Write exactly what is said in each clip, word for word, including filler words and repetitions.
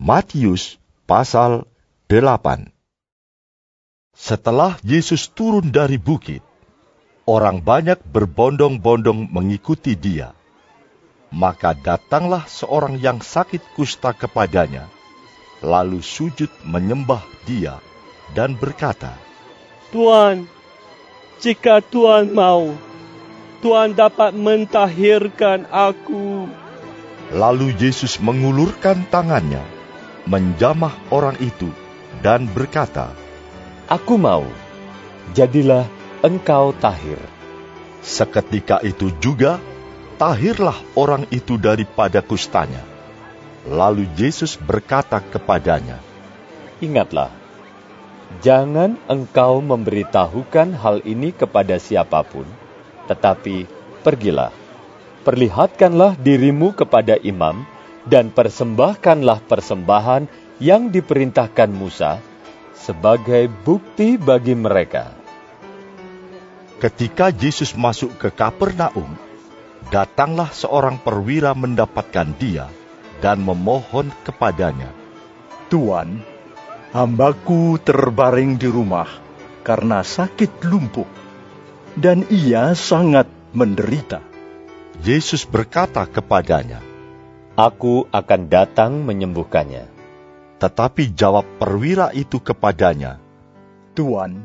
Matius pasal delapan. Setelah Yesus turun dari bukit, orang banyak berbondong-bondong mengikuti dia. Maka datanglah seorang yang sakit kusta kepadanya, lalu sujud menyembah dia dan berkata, Tuan, jika Tuan mau, Tuan dapat mentahirkan aku. Lalu Yesus mengulurkan tangannya, menjamah orang itu, dan berkata, Aku mau, jadilah engkau tahir. Seketika itu juga, tahirlah orang itu daripada kustanya. Lalu Yesus berkata kepadanya, Ingatlah, jangan engkau memberitahukan hal ini kepada siapapun, tetapi pergilah, perlihatkanlah dirimu kepada imam, dan persembahkanlah persembahan yang diperintahkan Musa, sebagai bukti bagi mereka. Ketika Yesus masuk ke Kapernaum, datanglah seorang perwira mendapatkan dia dan memohon kepadanya, Tuan, hambaku terbaring di rumah karena sakit lumpuh, dan ia sangat menderita. Yesus berkata kepadanya, Aku akan datang menyembuhkannya. Tetapi jawab perwira itu kepadanya, Tuan,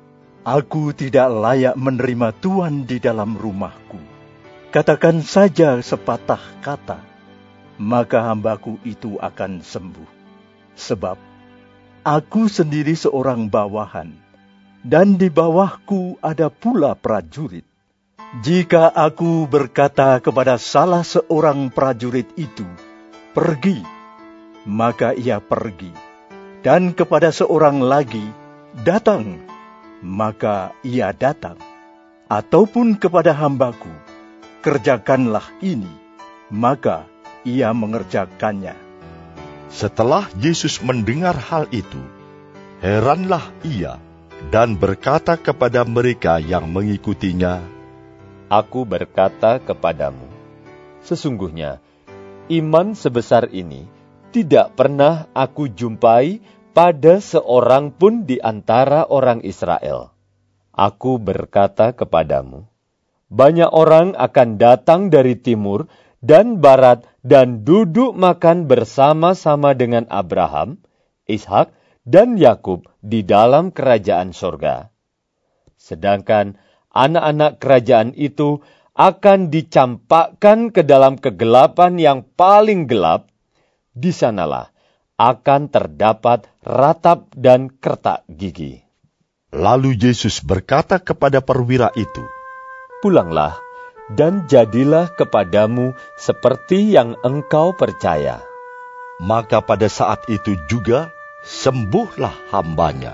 aku tidak layak menerima Tuan di dalam rumahku. Katakan saja sepatah kata, maka hambaku itu akan sembuh. Sebab aku sendiri seorang bawahan, dan di bawahku ada pula prajurit. Jika aku berkata kepada salah seorang prajurit itu, pergi, maka ia pergi. Dan kepada seorang lagi, datang, maka ia datang. Ataupun kepada hambaku, kerjakanlah ini, maka ia mengerjakannya. Setelah Yesus mendengar hal itu, heranlah ia dan berkata kepada mereka yang mengikutinya, Aku berkata kepadamu, sesungguhnya iman sebesar ini tidak pernah aku jumpai pada seorang pun di antara orang Israel. Aku berkata kepadamu, banyak orang akan datang dari timur dan barat dan duduk makan bersama-sama dengan Abraham, Ishak, dan Yakub di dalam kerajaan sorga. Sedangkan anak-anak kerajaan itu akan dicampakkan ke dalam kegelapan yang paling gelap. Di sanalah akan terdapat ratap dan kertak gigi. Lalu Yesus berkata kepada perwira itu, Pulanglah dan jadilah kepadamu seperti yang engkau percaya. Maka pada saat itu juga sembuhlah hambanya.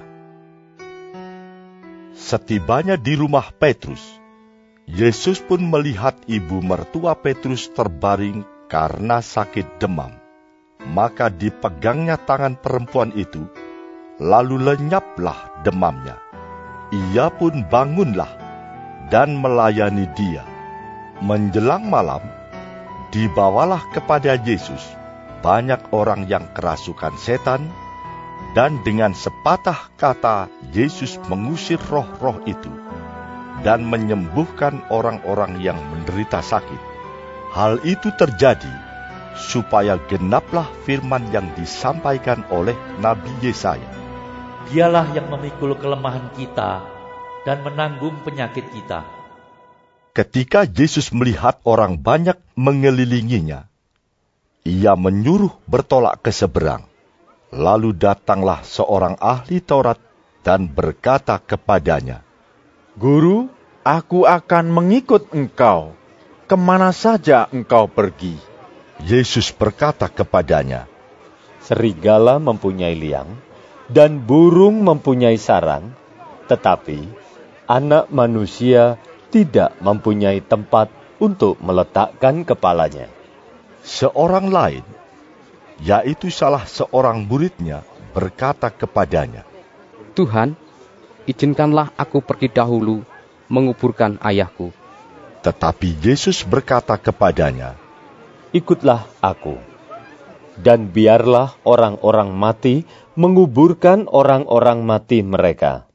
Setibanya di rumah Petrus, Yesus pun melihat ibu mertua Petrus terbaring karena sakit demam. Maka dipegangnya tangan perempuan itu, lalu lenyaplah demamnya. Ia pun bangunlah dan melayani dia. Menjelang malam, dibawalah kepada Yesus banyak orang yang kerasukan setan, dan dengan sepatah kata Yesus mengusir roh-roh itu dan menyembuhkan orang-orang yang menderita sakit. Hal itu terjadi supaya genaplah firman yang disampaikan oleh Nabi Yesaya. Dialah yang memikul kelemahan kita dan menanggung penyakit kita. Ketika Yesus melihat orang banyak mengelilinginya, ia menyuruh bertolak ke seberang. Lalu datanglah seorang ahli Taurat dan berkata kepadanya, Guru, aku akan mengikut engkau, kemana saja engkau pergi. Yesus berkata kepadanya, Serigala mempunyai liang, dan burung mempunyai sarang, tetapi anak manusia tidak mempunyai tempat untuk meletakkan kepalanya. Seorang lain, yaitu salah seorang muridnya, berkata kepadanya, Tuhan, izinkanlah aku pergi dahulu menguburkan ayahku. Tetapi Yesus berkata kepadanya, Ikutlah aku. dan biarlah orang-orang mati menguburkan orang-orang mati mereka.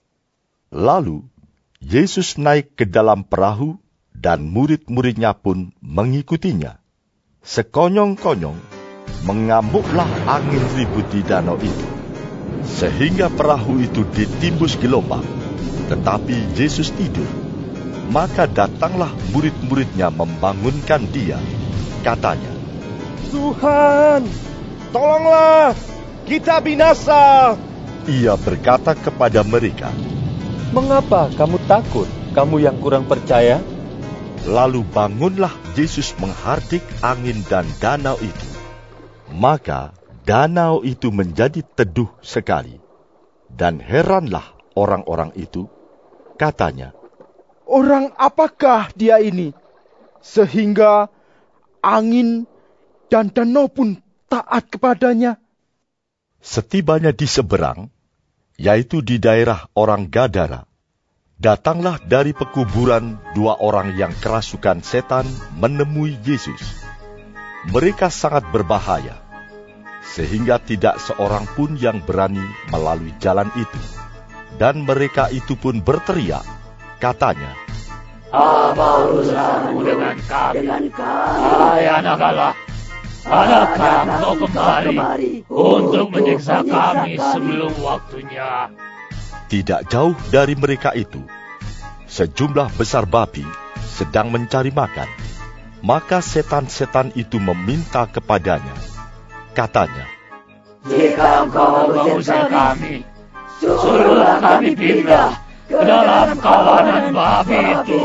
Lalu Yesus naik ke dalam perahu dan murid-muridnya pun mengikutinya. Sekonyong-konyong mengamuklah angin ribut di danau itu, sehingga perahu itu ditimbus gelombang. Tetapi Yesus tidur. Maka datanglah murid-muridnya membangunkan dia. Katanya, Tuhan, tolonglah, kita binasa. Ia berkata kepada mereka, Mengapa kamu takut, kamu yang kurang percaya? Lalu bangunlah Yesus menghardik angin dan danau itu. Maka danau itu menjadi teduh sekali. Dan heranlah orang-orang itu. Katanya, Orang apakah dia ini, sehingga angin dan danau pun taat kepadanya? setibanya di seberang, yaitu di daerah orang Gadara, datanglah dari pekuburan dua orang yang kerasukan setan menemui Yesus. Mereka sangat berbahaya, sehingga tidak seorang pun yang berani melalui jalan itu. Dan mereka itu pun berteriak, katanya, Apa urusanmu dengan kami? Hai anak Allah, adakah engkau kembali untuk menyiksa kami sebelum waktunya? Tidak jauh dari mereka itu, sejumlah besar babi sedang mencari makan. Maka setan-setan itu meminta kepadanya. Katanya, Jika engkau mengusir kami, suruhlah kami pindah ke dalam kawanan babi itu.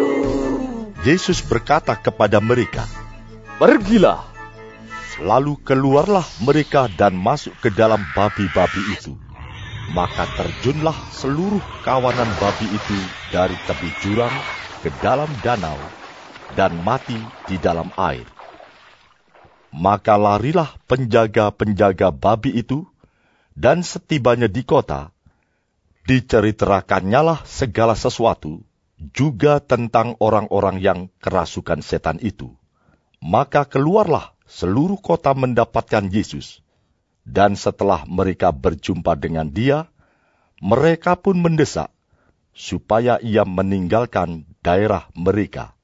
Yesus berkata kepada mereka, Pergilah. Lalu keluarlah mereka dan masuk ke dalam babi-babi itu. Maka terjunlah seluruh kawanan babi itu dari tepi jurang ke dalam danau dan mati di dalam air. Maka larilah penjaga-penjaga babi itu, dan setibanya di kota, diceriterakannya segala sesuatu, juga tentang orang-orang yang kerasukan setan itu. Maka keluarlah seluruh kota mendapatkan Yesus, dan setelah mereka berjumpa dengan dia, mereka pun mendesak supaya ia meninggalkan daerah mereka.